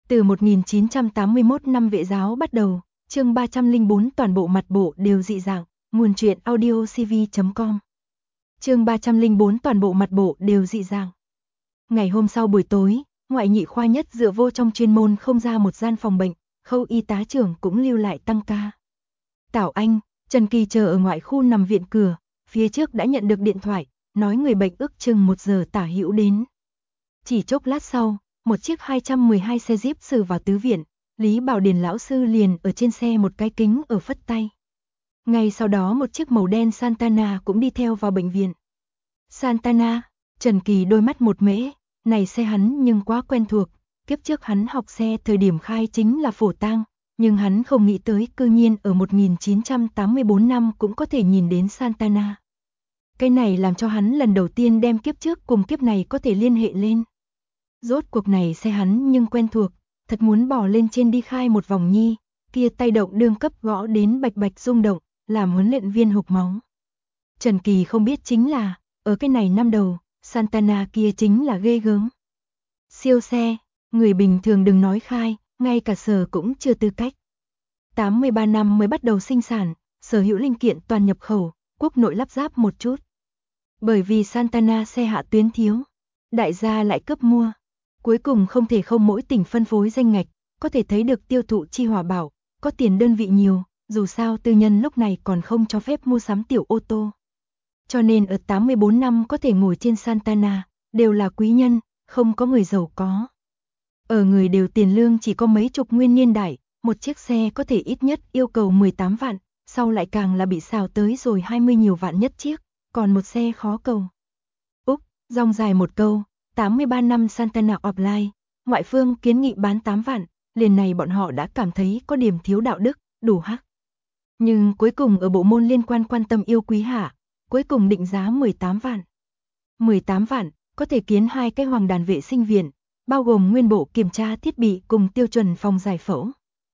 Từ 1981 năm vệ giáo bắt đầu, chương 304 toàn bộ mặt bộ đều dị dạng, nguồn truyện audiocv.com. Chương 304 toàn bộ mặt bộ đều dị dạng. Ngày hôm sau buổi tối, ngoại nhị khoa nhất dựa vô trong chuyên môn không ra một gian phòng bệnh, Khâu y tá trưởng cũng lưu lại tăng ca. Tảo Anh, Trần Kỳ chờ ở ngoại khu nằm viện cửa, phía trước đã nhận được điện thoại, nói người bệnh ước chừng 1 giờ tả hữu đến. Chỉ chốc lát sau, một chiếc 212 xe Jeep xử vào tứ viện, Lý Bảo Điền lão sư liền ở trên xe một cái kính ở phất tay. Ngay sau đó một chiếc màu đen Santana cũng đi theo vào bệnh viện. Santana, Trần Kỳ đôi mắt một mễ, này xe hắn nhưng quá quen thuộc, kiếp trước hắn học xe thời điểm khai chính là phổ tang, nhưng hắn không nghĩ tới cư nhiên ở 1984 năm cũng có thể nhìn đến Santana. Cái này làm cho hắn lần đầu tiên đem kiếp trước cùng kiếp này có thể liên hệ lên. Rốt cuộc này xe hắn nhưng quen thuộc, thật muốn bỏ lên trên đi khai một vòng nhi, kia tay động đương cấp gõ đến bạch bạch rung động, làm huấn luyện viên hộc máu. Trần Kỳ không biết chính là, ở cái này năm đầu, Santana kia chính là ghê gớm. Siêu xe, người bình thường đừng nói khai, ngay cả sở cũng chưa tư cách. 83 năm mới bắt đầu sinh sản, sở hữu linh kiện toàn nhập khẩu, quốc nội lắp ráp một chút. Bởi vì Santana xe hạ tuyến thiếu, đại gia lại cấp mua. Cuối cùng không thể không mỗi tỉnh phân phối danh ngạch, có thể thấy được tiêu thụ chi hòa bảo, có tiền đơn vị nhiều, dù sao tư nhân lúc này còn không cho phép mua sắm tiểu ô tô. Cho nên ở 84 năm có thể ngồi trên Santana, đều là quý nhân, không có người giàu có. Ở người đều tiền lương chỉ có mấy chục nguyên niên đại, một chiếc xe có thể ít nhất yêu cầu 18 vạn, sau lại càng là bị xào tới rồi 20 nhiều vạn nhất chiếc, còn một xe khó cầu. Úc, dòng dài một câu, 83 năm Santana offline, ngoại phương kiến nghị bán 8 vạn, liền này bọn họ đã cảm thấy có điểm thiếu đạo đức, đủ hắc. Nhưng cuối cùng ở bộ môn liên quan quan tâm yêu quý hạ, cuối cùng định giá 18 vạn. 18 vạn, có thể kiến 2 cái hoàng đàn vệ sinh viện, bao gồm nguyên bộ kiểm tra thiết bị cùng tiêu chuẩn phòng giải phẫu.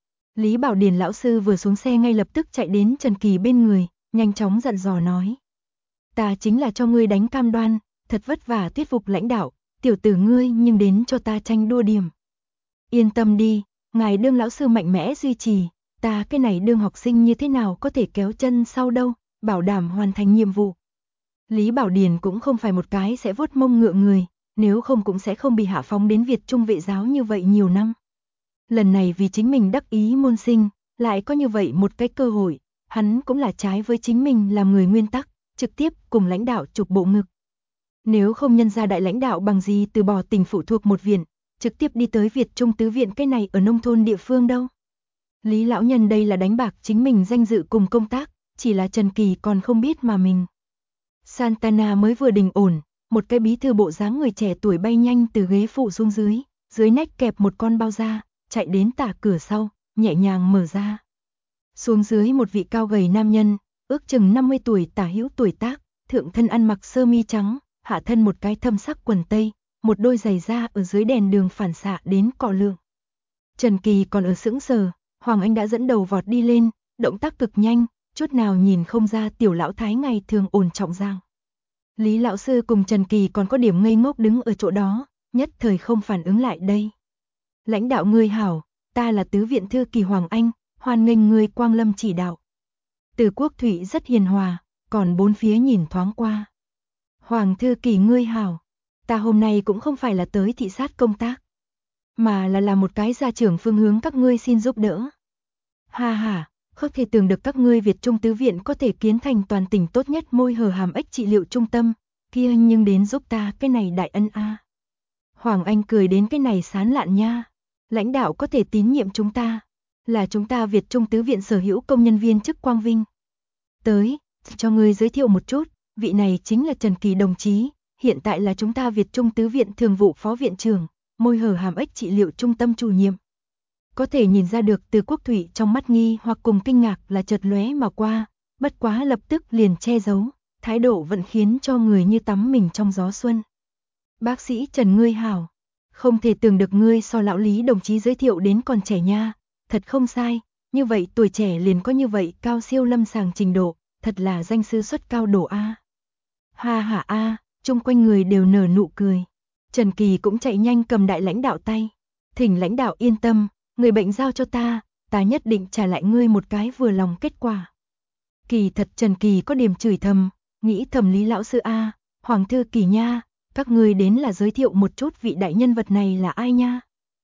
Lý Bảo Điền lão sư vừa xuống xe ngay lập tức chạy đến Trần Kỳ bên người, nhanh chóng dặn dò nói. Ta chính là cho ngươi đánh cam đoan, thật vất vả thuyết phục lãnh đạo, tiểu tử ngươi nhưng đến cho ta tranh đua điểm. Yên tâm đi, ngài đương lão sư mạnh mẽ duy trì, ta cái này đương học sinh như thế nào có thể kéo chân sau đâu, bảo đảm hoàn thành nhiệm vụ. Lý Bảo Điền cũng không phải một cái sẽ vuốt mông ngựa người, nếu không cũng sẽ không bị hạ phóng đến Việt Trung vệ giáo như vậy nhiều năm. Lần này vì chính mình đắc ý môn sinh, lại có như vậy một cái cơ hội, hắn cũng là trái với chính mình làm người nguyên tắc, trực tiếp cùng lãnh đạo chụp bộ ngực. Nếu không nhân ra đại lãnh đạo bằng gì từ bỏ tỉnh phụ thuộc một viện, trực tiếp đi tới Việt Trung tứ viện cái này ở nông thôn địa phương đâu. Lý lão nhân đây là đánh bạc chính mình danh dự cùng công tác, chỉ là Trần Kỳ còn không biết mà mình. Santana mới vừa đình ổn, một cái bí thư bộ dáng người trẻ tuổi bay nhanh từ ghế phụ xuống dưới nách kẹp một con bao da, chạy đến tả cửa sau, nhẹ nhàng mở ra. Xuống dưới một vị cao gầy nam nhân, ước chừng 50 tuổi tả hữu tuổi tác, thượng thân ăn mặc sơ mi trắng, hạ thân một cái thâm sắc quần tây, một đôi giày da ở dưới đèn đường phản xạ đến cọ lượng. Trần Kỳ còn ở sững sờ, Hoàng Anh đã dẫn đầu vọt đi lên, động tác cực nhanh, chút nào nhìn không ra tiểu lão thái ngày thường ổn trọng giang. Lý lão sư cùng Trần Kỳ còn có điểm ngây ngốc đứng ở chỗ đó, nhất thời không phản ứng lại đây. Lãnh đạo ngươi hảo, ta là tứ viện thư kỳ Hoàng Anh, hoan nghênh ngươi quang lâm chỉ đạo. Từ Quốc Thụy rất hiền hòa, còn bốn phía nhìn thoáng qua. Hoàng thư kỳ ngươi hảo, ta hôm nay cũng không phải là tới thị sát công tác, mà là làm một cái gia trưởng phương hướng các ngươi xin giúp đỡ. Ha ha, không thể tưởng được các ngươi Việt Trung tứ viện có thể kiến thành toàn tỉnh tốt nhất môi hở hàm ếch trị liệu trung tâm, kia nhưng đến giúp ta cái này đại ân a. Hoàng Anh cười đến cái này sán lạn nha, lãnh đạo có thể tín nhiệm chúng ta, là chúng ta Việt Trung tứ viện sở hữu công nhân viên chức quang vinh. Tới, cho ngươi giới thiệu một chút, vị này chính là Trần Kỳ đồng chí, hiện tại là chúng ta Việt Trung tứ viện thường vụ phó viện trưởng, môi hở hàm ếch trị liệu trung tâm chủ nhiệm. Có thể nhìn ra được từ Quốc Thụy trong mắt nghi hoặc cùng kinh ngạc là chợt lóe mà qua, bất quá lập tức liền che giấu, thái độ vẫn khiến cho người như tắm mình trong gió xuân. Bác sĩ Trần ngươi hảo, không thể tưởng được ngươi so lão Lý đồng chí giới thiệu đến còn trẻ nha, thật không sai, như vậy tuổi trẻ liền có như vậy cao siêu lâm sàng trình độ, thật là danh sư xuất cao đổ a. Ha ha a, chung quanh người đều nở nụ cười. Trần Kỳ cũng chạy nhanh cầm đại lãnh đạo tay. Thỉnh lãnh đạo yên tâm, người bệnh giao cho ta nhất định trả lại ngươi một cái vừa lòng kết quả. Kỳ thật Trần Kỳ có điểm chửi thầm, nghĩ thầm Lý lão sư a, Hoàng thư Kỳ nha, các ngươi đến là giới thiệu một chút vị đại nhân vật này là ai nha.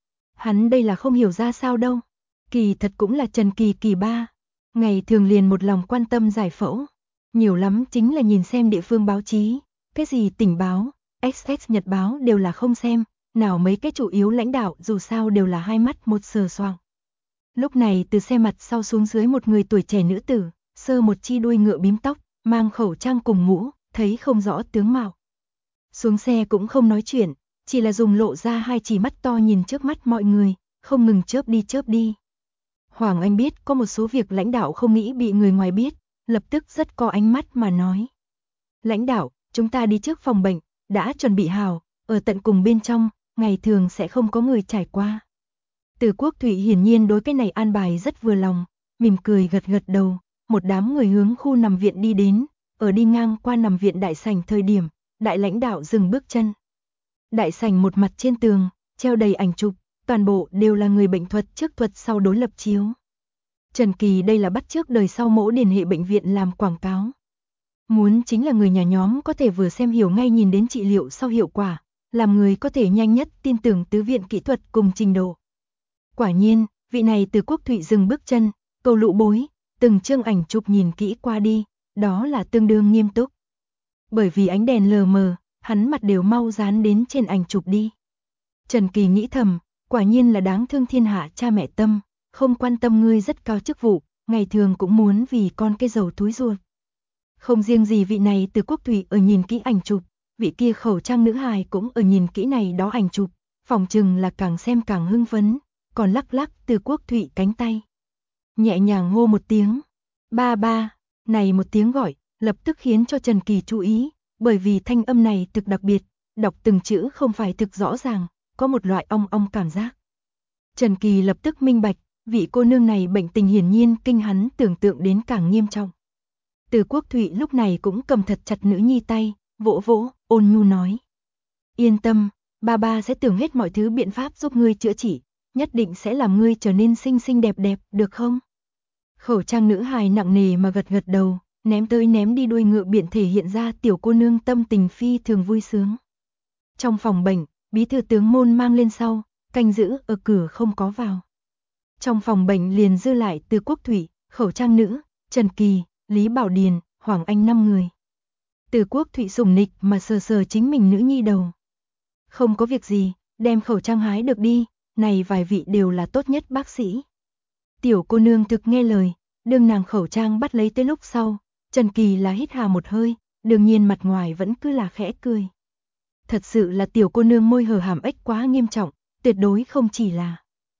Hắn đây là không hiểu ra sao đâu. Kỳ thật cũng là Trần Kỳ kỳ ba, ngày thường liền một lòng quan tâm giải phẫu, nhiều lắm chính là nhìn xem địa phương báo chí, cái gì tỉnh báo, XX nhật báo đều là không xem, nào mấy cái chủ yếu lãnh đạo dù sao đều là hai mắt một sờ soạng. Lúc này từ xe mặt sau xuống dưới một người tuổi trẻ nữ tử, sơ một chi đuôi ngựa bím tóc, mang khẩu trang cùng mũ, thấy không rõ tướng mạo. Xuống xe cũng không nói chuyện, chỉ là dùng lộ ra hai chỉ mắt to nhìn trước mắt mọi người, không ngừng chớp đi chớp đi. Hoàng Anh biết có một số việc lãnh đạo không nghĩ bị người ngoài biết, lập tức rất có ánh mắt mà nói. Lãnh đạo, chúng ta đi trước phòng bệnh, đã chuẩn bị hào, ở tận cùng bên trong, ngày thường sẽ không có người trải qua. Từ Quốc Thụy hiển nhiên đối cái này an bài rất vừa lòng, mỉm cười gật gật đầu, một đám người hướng khu nằm viện đi đến, ở đi ngang qua nằm viện đại sảnh thời điểm, đại lãnh đạo dừng bước chân. Đại sảnh một mặt trên tường, treo đầy ảnh chụp, toàn bộ đều là người bệnh thuật trước thuật sau đối lập chiếu. Trần Kỳ đây là bắt chước đời sau mẫu điển hệ bệnh viện làm quảng cáo. Muốn chính là người nhà nhóm có thể vừa xem hiểu ngay nhìn đến trị liệu sau hiệu quả, làm người có thể nhanh nhất tin tưởng tứ viện kỹ thuật cùng trình độ. Quả nhiên, vị này Từ Quốc Thụy dừng bước chân, cầu lụ bối, từng chương ảnh chụp nhìn kỹ qua đi, đó là tương đương nghiêm túc. Bởi vì ánh đèn lờ mờ, hắn mặt đều mau dán đến trên ảnh chụp đi. Trần Kỳ nghĩ thầm, quả nhiên là đáng thương thiên hạ cha mẹ tâm, không quan tâm ngươi rất cao chức vụ, ngày thường cũng muốn vì con cái dầu túi ruột. Không riêng gì vị này Từ Quốc Thụy ở nhìn kỹ ảnh chụp, vị kia khẩu trang nữ hài cũng ở nhìn kỹ này đó ảnh chụp, phỏng chừng là càng xem càng hưng phấn, còn lắc lắc Từ Quốc Thụy cánh tay. Nhẹ nhàng hô một tiếng, ba ba, này một tiếng gọi, lập tức khiến cho Trần Kỳ chú ý, bởi vì thanh âm này thực đặc biệt, đọc từng chữ không phải thực rõ ràng, có một loại ong ong cảm giác. Trần Kỳ lập tức minh bạch, vị cô nương này bệnh tình hiển nhiên kinh hắn tưởng tượng đến càng nghiêm trọng. Từ Quốc Thụy lúc này cũng cầm thật chặt nữ nhi tay, vỗ vỗ, ôn nhu nói. Yên tâm, ba ba sẽ tưởng hết mọi thứ biện pháp giúp ngươi chữa trị, nhất định sẽ làm ngươi trở nên xinh xinh đẹp đẹp, được không? Khẩu trang nữ hài nặng nề mà gật gật đầu, ném tới ném đi đuôi ngựa biển thể hiện ra tiểu cô nương tâm tình phi thường vui sướng. Trong phòng bệnh, bí thư tướng môn mang lên sau, canh giữ ở cửa không có vào. Trong phòng bệnh liền dư lại Từ Quốc Thụy, khẩu trang nữ, Trần Kỳ, Lý Bảo Điền, Hoàng Anh 5 người. Từ Quốc Thụy sủng nịch mà sờ sờ chính mình nữ nhi đầu. Không có việc gì, đem khẩu trang hái được đi, này vài vị đều là tốt nhất bác sĩ. Tiểu cô nương thực nghe lời, đương nàng khẩu trang bắt lấy tới lúc sau, Trần Kỳ là hít hà một hơi, đương nhiên mặt ngoài vẫn cứ là khẽ cười. Thật sự là tiểu cô nương môi hở hàm ếch quá nghiêm trọng, tuyệt đối không chỉ là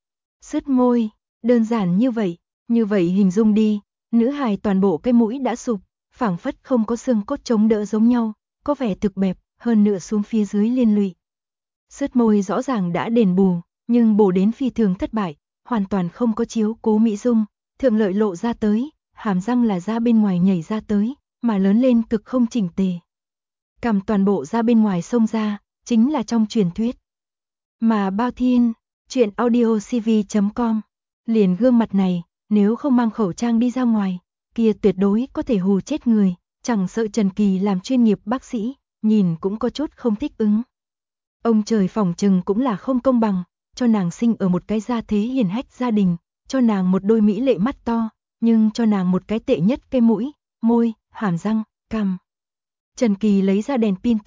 sứt môi, đơn giản như vậy hình dung đi, nữ hài toàn bộ cái mũi đã sụp, phảng phất không có xương cốt chống đỡ giống nhau, có vẻ thực bẹp, hơn nữa xuống phía dưới liên lụy. Sứt môi rõ ràng đã đền bù, nhưng bổ đến phi thường thất bại, hoàn toàn không có chiếu cố mỹ dung, thượng lợi lộ ra tới, hàm răng là ra bên ngoài nhảy ra tới, mà lớn lên cực không chỉnh tề. Cằm toàn bộ ra bên ngoài xông ra, chính là trong truyền thuyết. Mà Bao Thiên, chuyện audiocv.com, liền gương mặt này, nếu không mang khẩu trang đi ra ngoài, kia tuyệt đối có thể hù chết người, chẳng sợ Trần Kỳ làm chuyên nghiệp bác sĩ, nhìn cũng có chút không thích ứng. Ông trời phỏng chừng cũng là không công bằng, cho nàng sinh ở một cái gia thế hiền hách gia đình, cho nàng một đôi mỹ lệ mắt to, nhưng cho nàng một cái tệ nhất cái mũi, môi, hàm răng, cằm. Trần Kỳ lấy ra đèn pin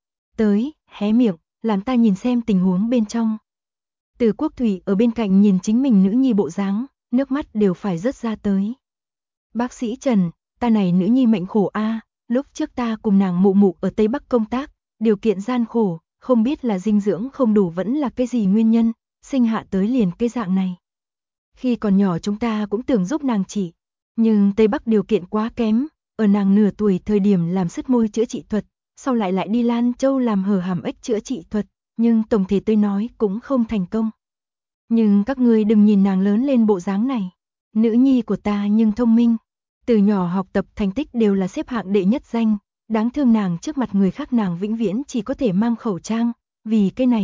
tới, hé miệng, làm ta nhìn xem tình huống bên trong. Từ Quốc Thụy ở bên cạnh nhìn chính mình nữ nhi bộ dáng, nước mắt đều phải rớt ra tới. Bác sĩ Trần, ta này nữ nhi mệnh khổ a, lúc trước ta cùng nàng mụ mụ ở Tây Bắc công tác, điều kiện gian khổ, không biết là dinh dưỡng không đủ vẫn là cái gì nguyên nhân, sinh hạ tới liền cái dạng này. Khi còn nhỏ chúng ta cũng tưởng giúp nàng trị, nhưng Tây Bắc điều kiện quá kém, ở nàng nửa tuổi thời điểm làm sứt môi chữa trị thuật, sau lại đi Lan Châu làm hở hàm ếch chữa trị thuật, nhưng tổng thể tôi nói cũng không thành công. Nhưng các ngươi đừng nhìn nàng lớn lên bộ dáng này, nữ nhi của ta nhưng thông minh, từ nhỏ học tập thành tích đều là xếp hạng đệ nhất danh, đáng thương nàng trước mặt người khác nàng vĩnh viễn chỉ có thể mang khẩu trang, vì cái này,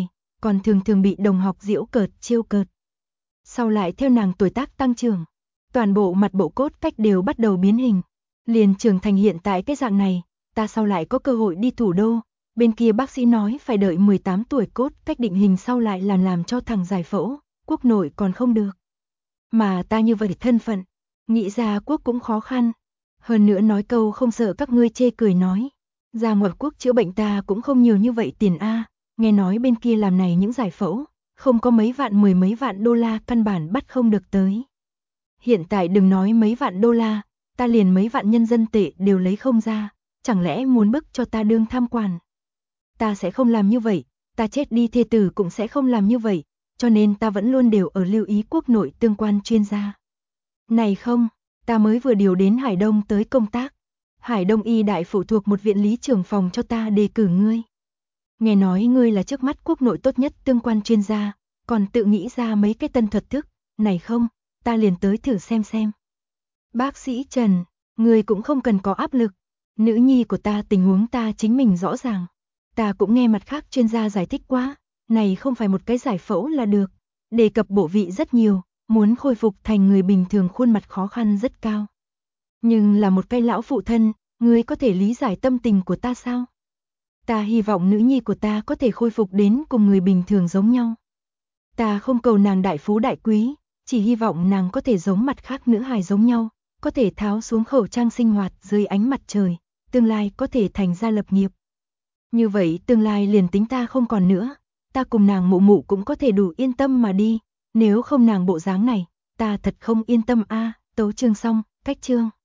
còn thường thường bị đồng học giễu cợt, trêu cợt. Sau lại theo nàng tuổi tác tăng trưởng, toàn bộ mặt bộ cốt cách đều bắt đầu biến hình, liền trưởng thành hiện tại cái dạng này. Ta sau lại có cơ hội đi thủ đô, bên kia bác sĩ nói phải đợi 18 tuổi cốt cách định hình sau lại làm cho thằng giải phẫu, quốc nội còn không được. Mà ta như vậy thân phận, nghĩ ra quốc cũng khó khăn. Hơn nữa nói câu không sợ các ngươi chê cười nói, ra ngoại quốc chữa bệnh ta cũng không nhiều như vậy tiền a, nghe nói bên kia làm này những giải phẫu, không có mấy vạn mười mấy vạn đô la căn bản bắt không được tới. Hiện tại đừng nói mấy vạn đô la, ta liền mấy vạn nhân dân tệ đều lấy không ra, chẳng lẽ muốn bức cho ta đương tham quan. Ta sẽ không làm như vậy, ta chết đi thê tử cũng sẽ không làm như vậy, cho nên ta vẫn luôn đều ở lưu ý quốc nội tương quan chuyên gia. Này không, ta mới vừa điều đến Hải Đông tới công tác. Hải Đông y đại phụ thuộc một viện lý trưởng phòng cho ta đề cử ngươi. Nghe nói ngươi là trước mắt quốc nội tốt nhất tương quan chuyên gia, còn tự nghĩ ra mấy cái tân thuật thức, này không, ta liền tới thử xem. Bác sĩ Trần, ngươi cũng không cần có áp lực, nữ nhi của ta tình huống ta chính mình rõ ràng. Ta cũng nghe mặt khác chuyên gia giải thích quá, này không phải một cái giải phẫu là được, đề cập bộ vị rất nhiều, muốn khôi phục thành người bình thường khuôn mặt khó khăn rất cao. Nhưng là một cái lão phụ thân, ngươi có thể lý giải tâm tình của ta sao? Ta hy vọng nữ nhi của ta có thể khôi phục đến cùng người bình thường giống nhau. Ta không cầu nàng đại phú đại quý, chỉ hy vọng nàng có thể giống mặt khác nữ hài giống nhau, có thể tháo xuống khẩu trang sinh hoạt dưới ánh mặt trời, tương lai có thể thành gia lập nghiệp. Như vậy tương lai liền tính ta không còn nữa, ta cùng nàng mụ mụ cũng có thể đủ yên tâm mà đi, nếu không nàng bộ dáng này, ta thật không yên tâm a. Tấu chương xong, cách chương.